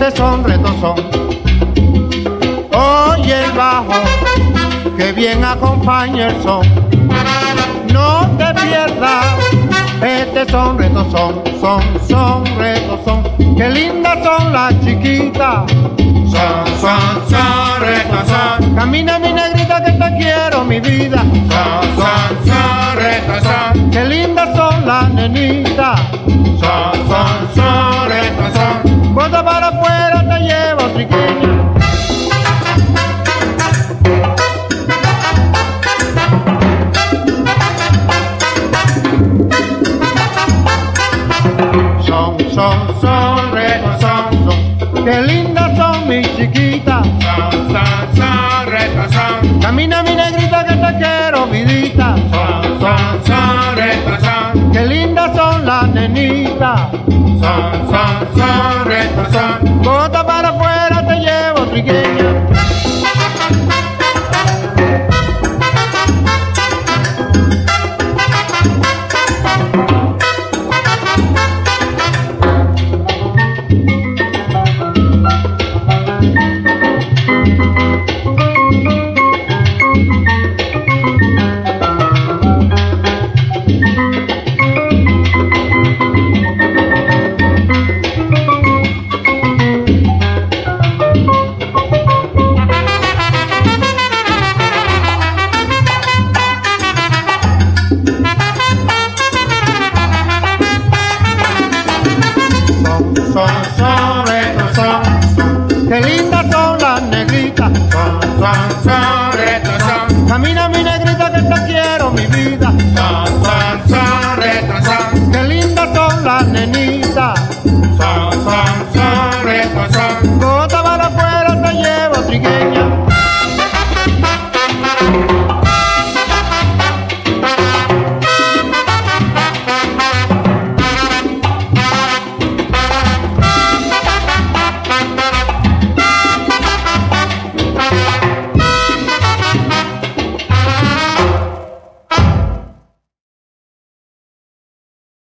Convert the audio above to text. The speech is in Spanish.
son, retos son. Oye el bajo, que bien acompaña el son. No te pierdas, son, retos son, retos son. Qué lindas son las chiquitas. Son, retos son. Camina mi negrita que te quiero, mi vida. Son, retos son. Qué lindas son las nenitas. Son, retos son. Bota para afuera, te llevo, triqueña. Son, retos son. Qué lindas son mis chiquitas. Son, retos son. Camina mi negrita que te quiero, vidita. Son, retos son. Qué lindas son las nenitas. Son, retos son. Bota para afuera, te llevo, triqueña. Son, retos son. Qué lindas son las negritas. Son,